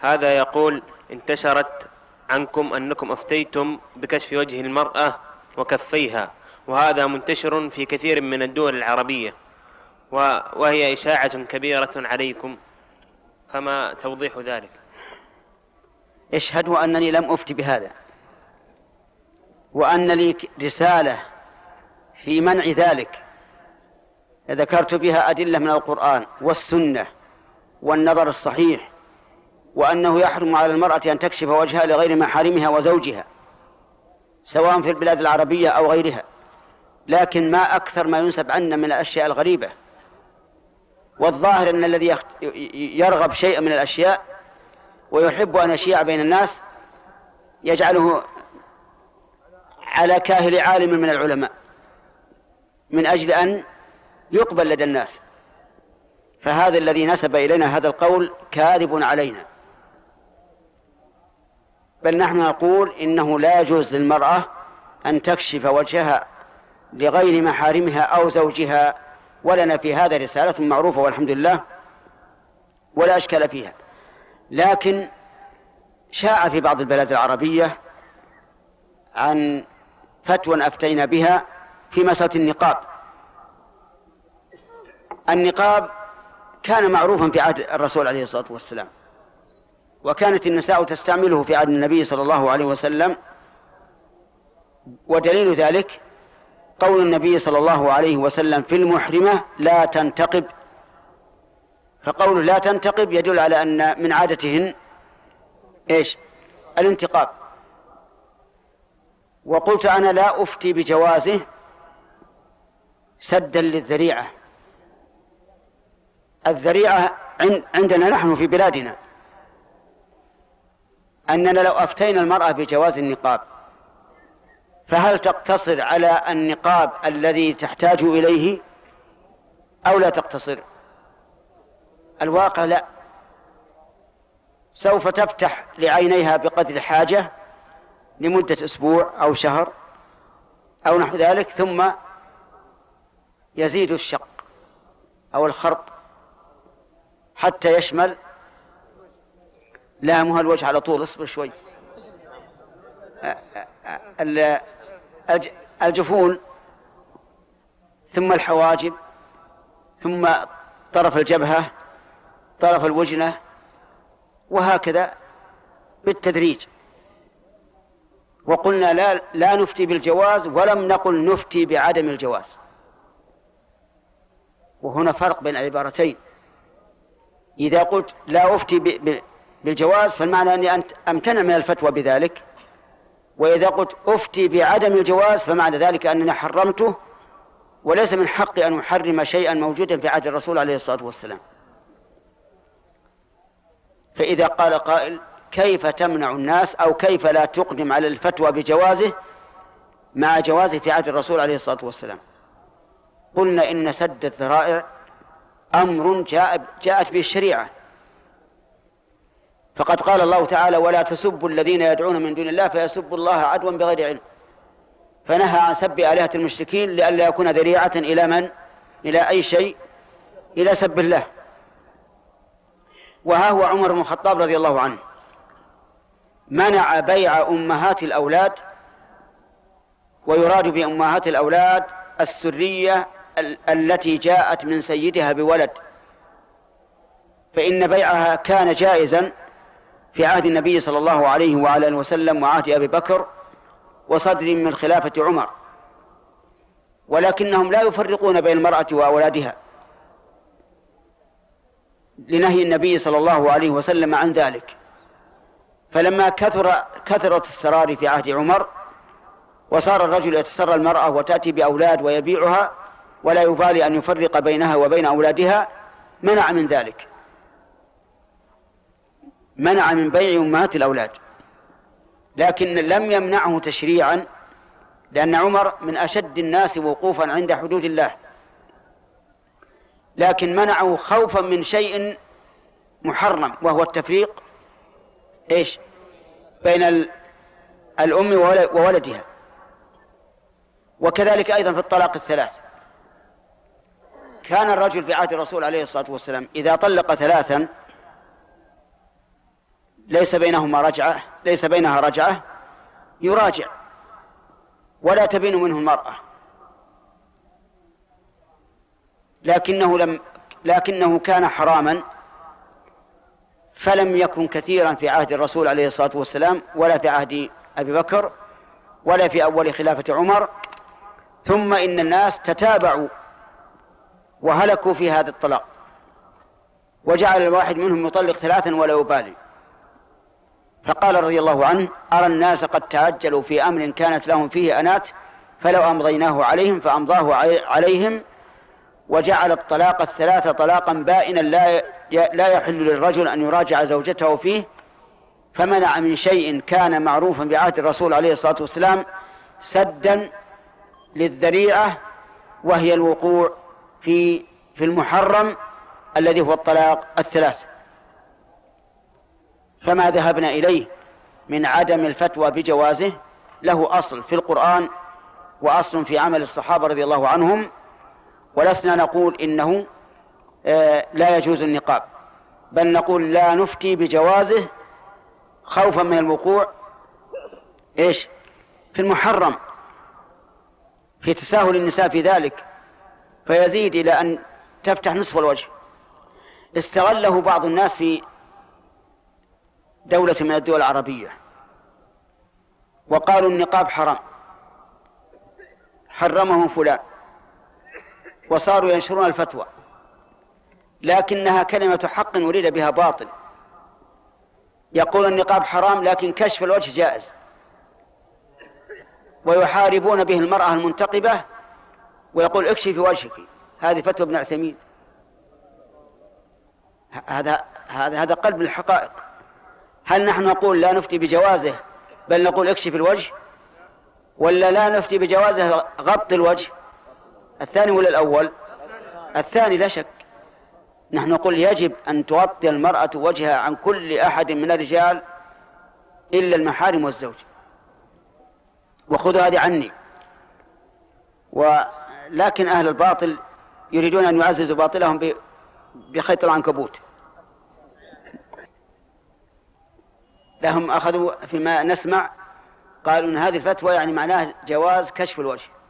هذا يقول: انتشرت عنكم أنكم أفتيتم بكشف وجه المرأة وكفيها، وهذا منتشر في كثير من الدول العربية، وهي إشاعة كبيرة عليكم، فما توضيح ذلك؟ اشهدوا أنني لم أفتي بهذا، وأن لي رسالة في منع ذلك ذكرت بها أدلة من القرآن والسنة والنظر الصحيح، وأنه يحرم على المرأة أن تكشف وجهها لغير محارمها وزوجها سواء في البلاد العربية أو غيرها. لكن ما أكثر ما ينسب عنا من الأشياء الغريبة، والظاهر أن الذي يرغب شيئا من الأشياء ويحب أن يشيع بين الناس يجعله على كاهل عالم من العلماء من أجل أن يقبل لدى الناس، فهذا الذي نسب إلينا هذا القول كاذب علينا، بل نحن نقول إنه لا يجوز للمرأة أن تكشف وجهها لغير محارمها أو زوجها، ولنا في هذا رسالة معروفة والحمد لله ولا أشكال فيها. لكن شاع في بعض البلاد العربية عن فتوى أفتينا بها في مسألة النقاب. النقاب كان معروفا في عهد الرسول عليه الصلاة والسلام، وكانت النساء تستعمله في عهد النبي صلى الله عليه وسلم، ودليل ذلك قول النبي صلى الله عليه وسلم في المحرمة: لا تنتقب. فقول لا تنتقب يدل على أن من عادتهن إيش؟ الانتقاب. وقلت أنا لا أفتي بجوازه سدا للذريعة. الذريعة عندنا نحن في بلادنا أننا لو أفتينا المرأة بجواز النقاب فهل تقتصر على النقاب الذي تحتاج إليه أو لا تقتصر؟ الواقع لا، سوف تفتح لعينيها بقدر الحاجة لمدة أسبوع أو شهر أو نحو ذلك، ثم يزيد الشق أو الخرط حتى يشمل لا مو الوجه على طول، اصبر شوي، الجفون ثم الحواجب ثم طرف الجبهة طرف الوجنة، وهكذا بالتدريج. وقلنا لا نفتي بالجواز ولم نقل نفتي بعدم الجواز، وهنا فرق بين العبارتين. إذا قلت لا أفتي بالجواز فالمعنى أني أمتنع من الفتوى بذلك، وإذا قلت أفتي بعدم الجواز فمعنى ذلك أنني حرمته، وليس من حقي أن أحرم شيئا موجودا في عهد الرسول عليه الصلاة والسلام. فإذا قال قائل: كيف تمنع الناس أو كيف لا تقدم على الفتوى بجوازه مع جوازه في عهد الرسول عليه الصلاة والسلام؟ قلنا إن سد الذرائع أمر جاءت به الشريعة، فقد قال الله تعالى: ولا تسبوا الذين يدعون من دون الله فيسبوا الله عدوا بغير علم، فنهى عن سب آلهة المشركين لئلا يكون ذريعة إلى من؟ إلى أي شيء؟ إلى سب الله. وها هو عمر بن الخطاب رضي الله عنه منع بيع أمهات الأولاد، ويراد بأمهات الأولاد السرية التي جاءت من سيدها بولد، فإن بيعها كان جائزا في عهد النبي صلى الله عليه وعلى آله وسلم وعهد أبي بكر وصدر من خلافة عمر، ولكنهم لا يفرقون بين المرأة وأولادها لنهي النبي صلى الله عليه وسلم عن ذلك. فلما كثرت السرار في عهد عمر وصار الرجل يتسرى المرأة وتأتي بأولاد ويبيعها ولا يبالي أن يفرق بينها وبين أولادها، منع من ذلك، منع من بيع أمهات الأولاد، لكن لم يمنعه تشريعا، لأن عمر من أشد الناس وقوفا عند حدود الله، لكن منعه خوفا من شيء محرم وهو التفريق إيش؟ بين الأم وولدها. وكذلك أيضا في الطلاق الثلاث، كان الرجل في عهد الرسول عليه الصلاة والسلام إذا طلق ثلاثا ليس بينها رجعة يراجع ولا تبين منه المرأة، لكنه كان حراما، فلم يكن كثيرا في عهد الرسول عليه الصلاة والسلام، ولا في عهد أبي بكر، ولا في أول خلافة عمر. ثم إن الناس تتابعوا وهلكوا في هذا الطلاق، وجعل الواحد منهم يطلق 3 ولا يبالي. فقال رضي الله عنه: أرى الناس قد تعجلوا في أمر كانت لهم فيه أنات، فلو أمضيناه عليهم فأمضاه عليهم، وجعل الطلاق 3 طلاقا بائنا لا يحل للرجل أن يراجع زوجته فيه، فمنع من شيء كان معروفا بعهد الرسول عليه الصلاة والسلام سدا للذريعة، وهي الوقوع في المحرم الذي هو الطلاق 3. فما ذهبنا إليه من عدم الفتوى بجوازه له أصل في القرآن وأصل في عمل الصحابة رضي الله عنهم، ولسنا نقول إنه لا يجوز النقاب، بل نقول لا نفتي بجوازه خوفا من الوقوع في المحرم، في تساهل النساء في ذلك، فيزيد إلى أن تفتح نصف الوجه. استغله بعض الناس في دولة من الدول العربية وقالوا النقاب حرام، حرمه فلان، وصاروا ينشرون الفتوى، لكنها كلمة حق أريد بها باطل. يقول النقاب حرام لكن كشف الوجه جائز، ويحاربون به المرأة المنتقبة ويقول اكشفي وجهك. هذه فتوى ابن عثيمين. هذا قلب الحقائق. هل نحن نقول لا نفتي بجوازه بل نقول اكشف الوجه، ولا لا نفتي بجوازه غط الوجه؟ الثاني ولا الأول؟ الثاني لا شك. نحن نقول يجب أن تغطي المرأة وجهها عن كل أحد من الرجال إلا المحارم والزوج، وخذوا هذه عني. ولكن أهل الباطل يريدون أن يعززوا باطلهم بخيط العنكبوت. لهم أخذوا فيما نسمع قالوا إن هذه الفتوى يعني معناه جواز كشف الوجه.